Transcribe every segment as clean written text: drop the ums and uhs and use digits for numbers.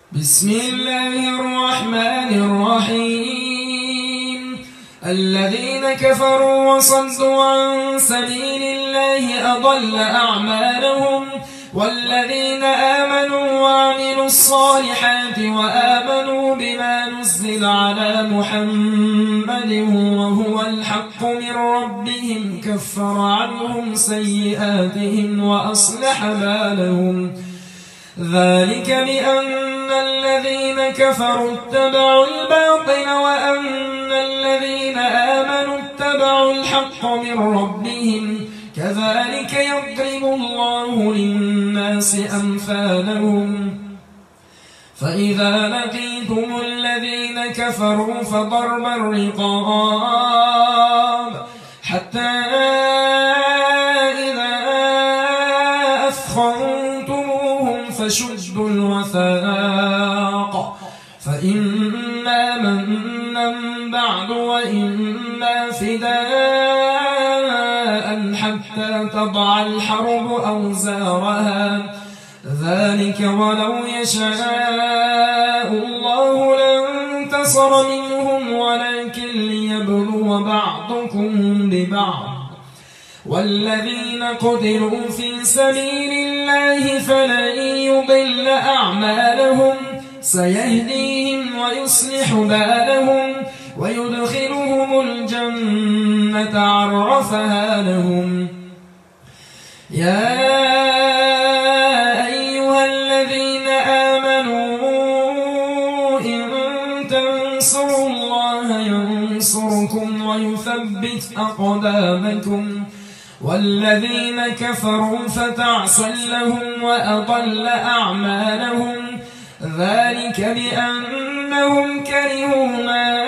بسم الله الرحمن الرحيم. الذين كفروا وصدوا عن سبيل الله أضل أعمالهم، والذين آمنوا وعملوا الصالحات وآمنوا بما نزل على محمد وهو الحق من ربهم كفر عنهم سيئاتهم وأصلح بالهم. ذلك بأن الذين كفروا اتبعوا الباطل وأن الذين آمنوا اتبعوا الحق من ربهم، كذلك يضرب الله للناس أمثالهم. فإذا لقيتم الذين كفروا فضرب الرقاب حتى إذا أثخنتموهم فشدوا الوثاق، فإما منا بعد وإما فداء حتى تضع الحرب أوزارها، ذلك ولو يشاء الله لانتصر منهم ولكن ليبلو بعضكم ببعض. والذين قتلوا في سبيل الله فلن يضل أعمالهم، سيهديهم ويصلح بالهم ويدخلهم الجنة عرفها لهم. يا أيها الذين آمنوا إن تنصروا الله ينصركم ويثبت أقدامكم، والذين كفروا فتعسا لهم وأضل أعمالهم، ذلك بأنهم كرهوا ما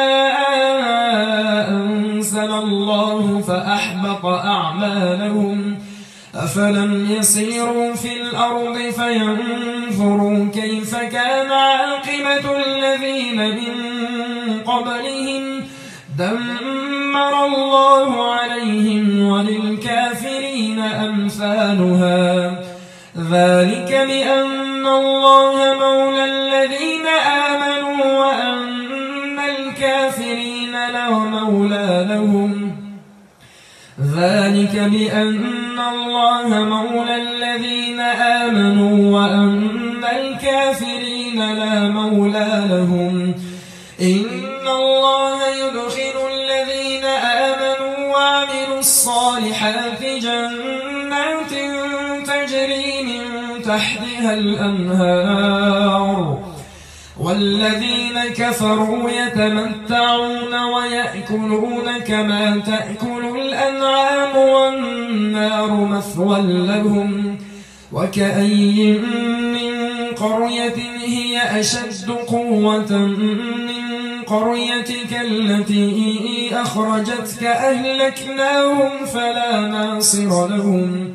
أنزل الله فأحبط أعمالهم. أفلم يسيروا في الأرض فينظروا كيف كان عاقبة الذين من قبلهم، دمر الله عليهم وللكافرين أمثالها. ذلك بأن الله مولى الذين آمنوا وأن الكافرين لا مولى لهم. ذلك بأن الله مولى الذين آمنوا وأن الكافرين لا مولى لهم. إن الله يدخل الذين آمنوا وعملوا الصالحات جنات تجري من تحتها الأنهار، والذين كفروا يتمتعون ويأكلون كما تأكل الأنعام والنار مثوى لهم. وكأي من قرية هي أشد قوة من قريتك التي أخرجتك أهلكناهم فلا ناصر لهم.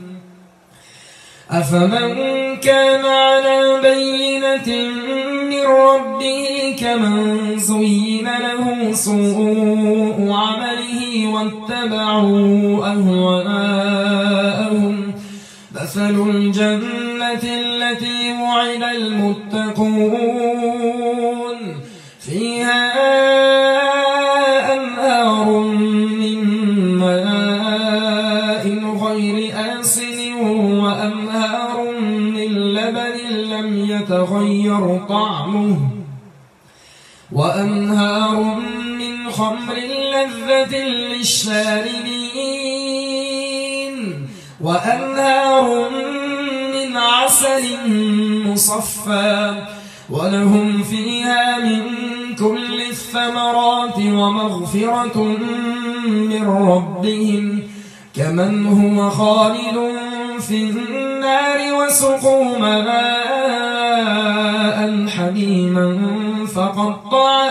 أفمن كان على بينة من ربه كمن زين له سوء عمله واتبعوا أهواءهم. مثل الجنة التي وعد المتقون فيها أنهار من ماء غير آسن وأنهار من لبن لم يتغير طعمه وأنهار من خمر لذة للشاربين وأنهار من عسل مصفى ولهم فيها من كل الثمرات ومغفرة من ربهم كمن هو خالد في النار وسقوا ماء حميما فقطع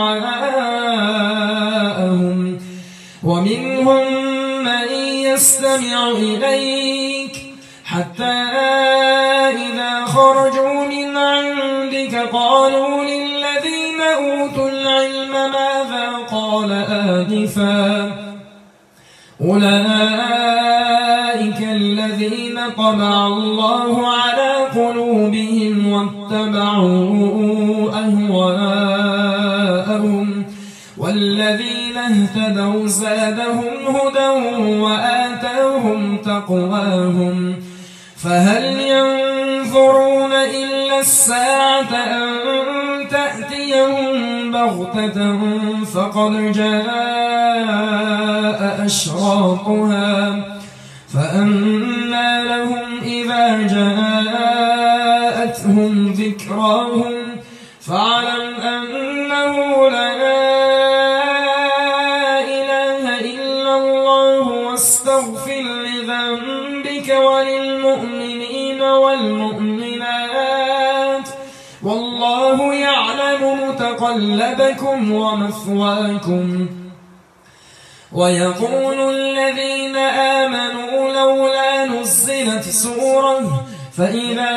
أمعاءهم. ومنهم من يستمع إليك حتى إذا خرجوا من عندك قالوا للذين أوتوا العلم ماذا قال آنفا، أولئك الذين طبع الله على قلوبهم واتبعوا أهواءهم والذين اهتدوا زادهم هدى وآتاهم تقواهم فهل ينظرون إلا الساعة أن تأتيهم بغتة فقد جاء أشراطها فأنى لهم إذا جاءتهم ذكراهم فاعلم أنه لا إله إلا الله واستغفر لذنبك وللمؤمنين والمؤمنات والله يعلم متقلبكم ومثواكم ويقول الذين آمنوا لولا نزلت سورة فإذا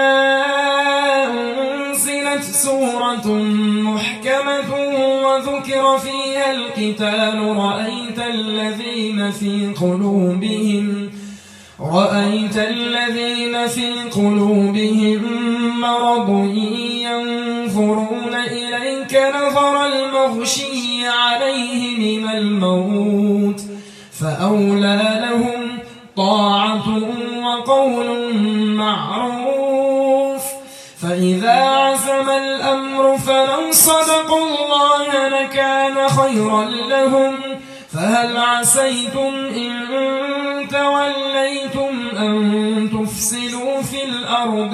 أنزلت سورة محكمة وذكر فيها القتال رأيت الذين في قلوبهم مرض ينظرون إليك نظر المغشي عليه من الموت فأولى لهم طاعة وقول معروف فإذا عزم الأمر فلو صدقوا الله لكان خيرا لهم فهل عسيتم إن توليتم أن تفسدوا في الأرض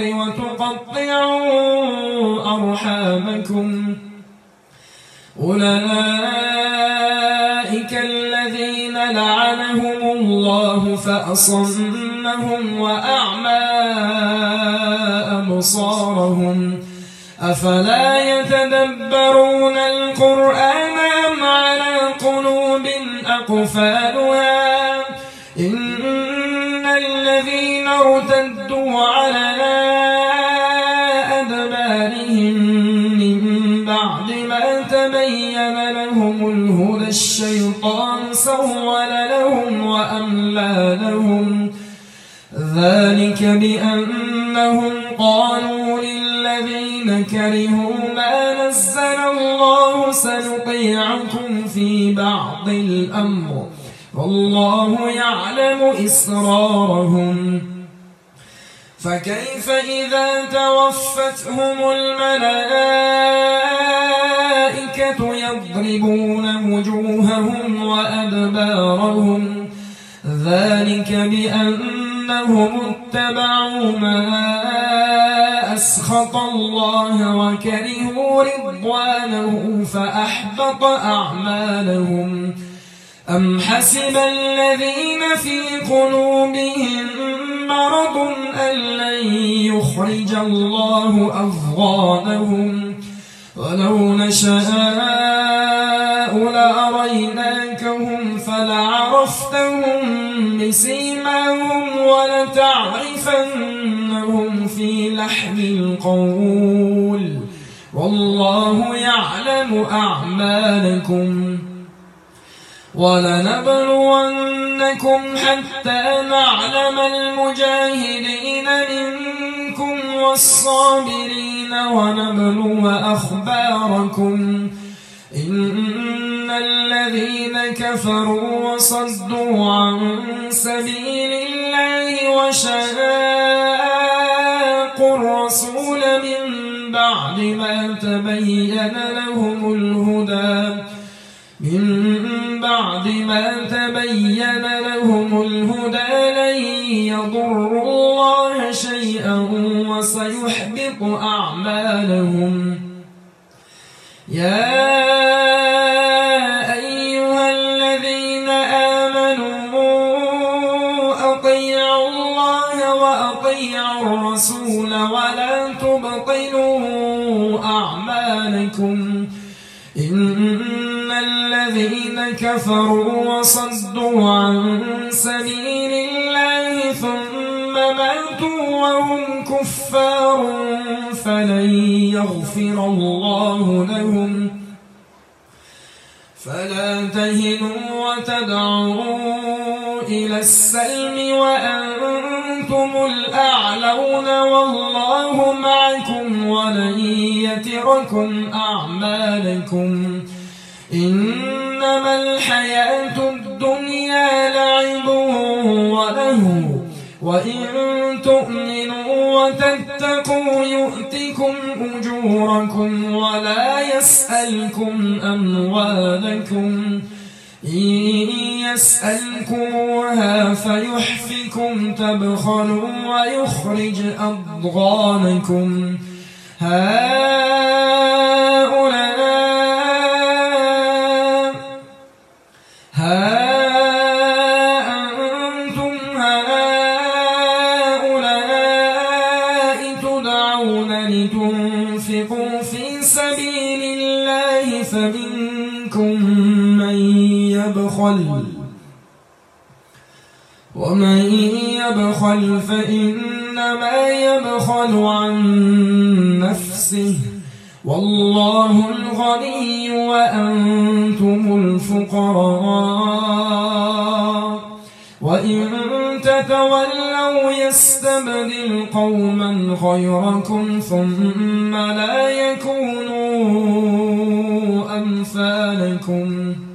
وتقطعوا أرحامكم أولئك الذين لعنهم الله فأصمهم وأعمى أبصارهم أفلا يتدبرون القرآن أم على قلوب أقفالها إن الذين ارتدوا على أدبارهم من بعد ما تبين لهم الهدى الشيطان سول لهم وأملى لهم ذلك بأنهم قالوا للذين كرهوا ما نزل الله سنطيعكم في بعض الأمر والله يعلم إسرارهم فكيف إذا توفتهم الملائكة يضربون وجوههم وأدبارهم ذلك بأنهم اتبعوا ما أسخط الله وكرهوا رضوانه فأحبط أعمالهم أم حسب الذين في قلوبهم مرض أن لن يخرج الله أضغانهم ولو نشاء لأريناكهم فلعرفتهم بسيماهم ولتعرفنهم في لحن القول والله يعلم أعمالكم ولنبلونكم حتى نعلم المجاهدين منكم والصابرين ونبلو أخباركم إن الذين كفروا وصدوا عن سبيل الله وشاقوا الرسول من بعد ما تبين لهم الهدى لن يضروا الله شيئا وسيحبط أعمالهم يا أيها الذين آمنوا أطيعوا الله وأطيعوا الرسول ولا تبطلوا أعمالكم إن الذين كفروا وصدوا عن سبيل الله ثم ماتوا وهم كفار فلن يغفر الله لهم فلا تهنوا وتدعوا إلى السلم وأنتم الأعلون والله معكم ولن يتركم أعمالكم إنما الحياة الدنيا لعب ولهو وإن تؤمنوا وتتقوا يؤتكم أجوركم ولا يسألكم أموالكم إن يسألكموها فيحفكم تبخلوا ويخرج أضغانكم أنتم هؤلاء تدعون لتنفقوا في سبيل الله فمنكم من يبخل ومن يبخل فإنما يبخل عن نفسه والله الغني وأنتم الفقراء وإن تتولوا يستبدل قوما غيركم ثم لا يكونوا أمثالكم